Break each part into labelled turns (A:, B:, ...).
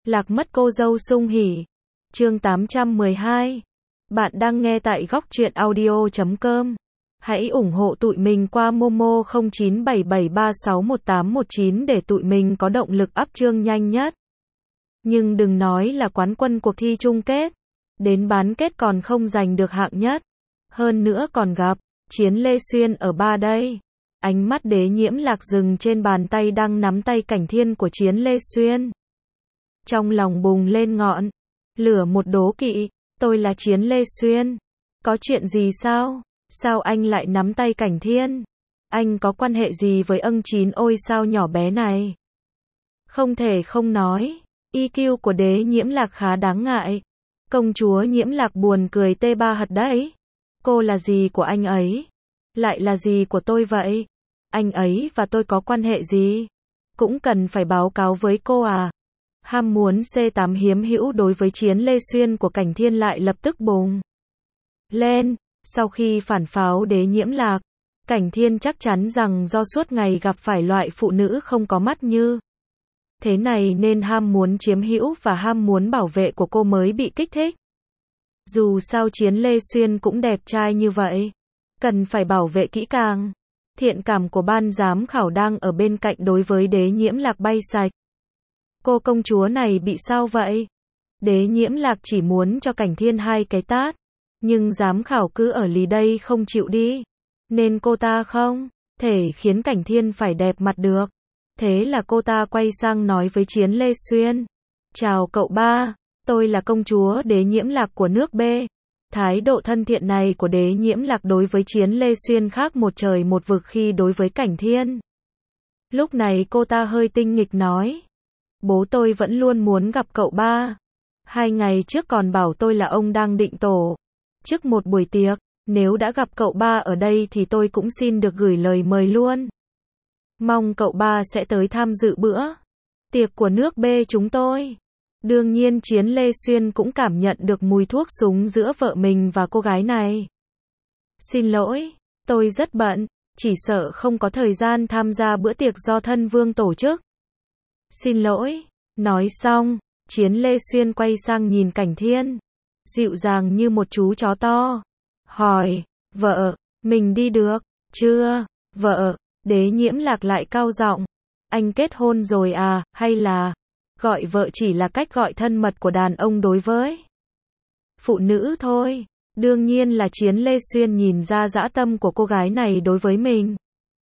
A: Lạc mất cô dâu sung hỉ. Chương 812. Bạn đang nghe tại góc truyện audio.com. Hãy ủng hộ tụi mình qua Momo 0977361819 để tụi mình có động lực up chương nhanh nhất. Nhưng đừng nói là quán quân cuộc thi chung kết. Đến bán kết còn không giành được hạng nhất. Hơn nữa còn gặp Chiến Lê Xuyên ở ba đây. Ánh mắt Đế Nhiễm Lạc dừng trên bàn tay đang nắm tay Cảnh Thiên của Chiến Lê Xuyên. Trong lòng bùng lên ngọn lửa một đố kỵ. Tôi là Chiến Lê Xuyên. Có chuyện gì sao? Sao anh lại nắm tay Cảnh Thiên? Anh có quan hệ gì với ân chín ôi sao nhỏ bé này? Không thể không nói, EQ của Đế Nhiễm Lạc khá đáng ngại. Công chúa Nhiễm Lạc buồn cười tê ba hật đấy. Cô là gì của anh ấy? Lại là gì của tôi vậy? Anh ấy và tôi có quan hệ gì? Cũng cần phải báo cáo với cô à? Ham muốn C8 hiếm hữu đối với Chiến Lê Xuyên của Cảnh Thiên lại lập tức bùng lên. Sau khi phản pháo Đế Nhiễm Lạc, Cảnh Thiên chắc chắn rằng do suốt ngày gặp phải loại phụ nữ không có mắt như thế này nên ham muốn chiếm hữu và ham muốn bảo vệ của cô mới bị kích thích. Dù sao Chiến Lê Xuyên cũng đẹp trai như vậy, cần phải bảo vệ kỹ càng. Thiện cảm của ban giám khảo đang ở bên cạnh đối với Đế Nhiễm Lạc bay sạch. Cô công chúa này bị sao vậy? Đế Nhiễm Lạc chỉ muốn cho Cảnh Thiên hai cái tát, nhưng giám khảo cứ ở lì đây không chịu đi, nên cô ta không thể khiến Cảnh Thiên phải đẹp mặt được. Thế là cô ta quay sang nói với Chiến Lê Xuyên. Chào cậu ba, tôi là công chúa Đế Nhiễm Lạc của nước B. Thái độ thân thiện này của Đế Nhiễm Lạc đối với Chiến Lê Xuyên khác một trời một vực khi đối với Cảnh Thiên. Lúc này cô ta hơi tinh nghịch nói. Bố tôi vẫn luôn muốn gặp cậu ba. 2 ngày trước còn bảo tôi là ông đang định tổ chức một buổi tiệc. Nếu đã gặp cậu ba ở đây thì tôi cũng xin được gửi lời mời luôn. Mong cậu ba sẽ tới tham dự bữa tiệc của nước B chúng tôi. Đương nhiên Chiến Lê Xuyên cũng cảm nhận được mùi thuốc súng giữa vợ mình và cô gái này. Xin lỗi, tôi rất bận, chỉ sợ không có thời gian tham gia bữa tiệc do thân vương tổ chức. Xin lỗi. Nói xong, Chiến Lê Xuyên quay sang nhìn Cảnh Thiên, dịu dàng như một chú chó to. Hỏi, vợ, mình đi được chưa? Vợ, Đế Nhiễm Lạc lại cao giọng. Anh kết hôn rồi à, hay là gọi vợ chỉ là cách gọi thân mật của đàn ông đối với phụ nữ thôi. Đương nhiên là Chiến Lê Xuyên nhìn ra dã tâm của cô gái này đối với mình.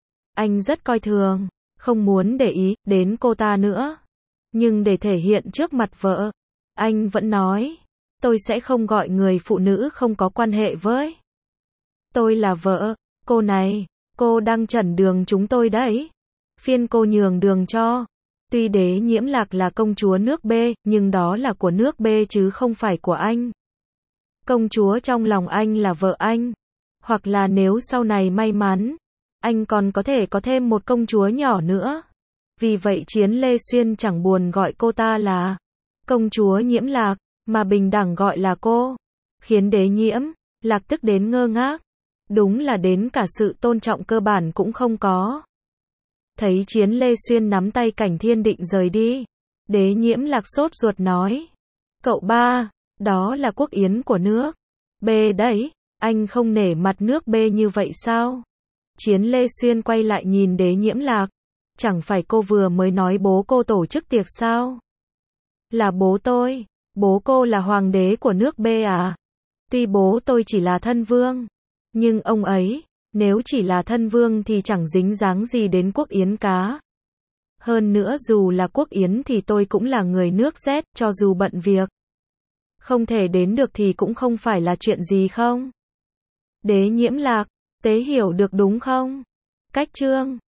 A: Anh rất coi thường, không muốn để ý đến cô ta nữa. Nhưng để thể hiện trước mặt vợ, anh vẫn nói, tôi sẽ không gọi người phụ nữ không có quan hệ với tôi là vợ. Cô này, cô đang chặn đường chúng tôi đấy. Phiên cô nhường đường cho. Tuy Đế Nhiễm Lạc là công chúa nước B, nhưng đó là của nước B chứ không phải của anh. Công chúa trong lòng anh là vợ anh. Hoặc là nếu sau này may mắn, anh còn có thể có thêm một công chúa nhỏ nữa. Vì vậy Chiến Lê Xuyên chẳng buồn gọi cô ta là công chúa Nhiễm Lạc, mà bình đẳng gọi là cô. Khiến Đế Nhiễm Lạc tức đến ngơ ngác. Đúng là đến cả sự tôn trọng cơ bản cũng không có. Thấy Chiến Lê Xuyên nắm tay Cảnh Thiên định rời đi, Đế Nhiễm Lạc sốt ruột nói. Cậu ba, đó là quốc yến của nước B đấy, anh không nể mặt nước B như vậy sao? Chiến Lê Xuyên quay lại nhìn Đế Nhiễm Lạc. Chẳng phải cô vừa mới nói bố cô tổ chức tiệc sao? Là bố tôi. Bố cô là hoàng đế của nước B à? Tuy bố tôi chỉ là thân vương, nhưng ông ấy, nếu chỉ là thân vương thì chẳng dính dáng gì đến quốc yến cá. Hơn nữa dù là quốc yến thì tôi cũng là người nước Z, cho dù bận việc không thể đến được thì cũng không phải là chuyện gì không? Đế Nhiễm Lạc, tế hiểu được đúng không? Cách chương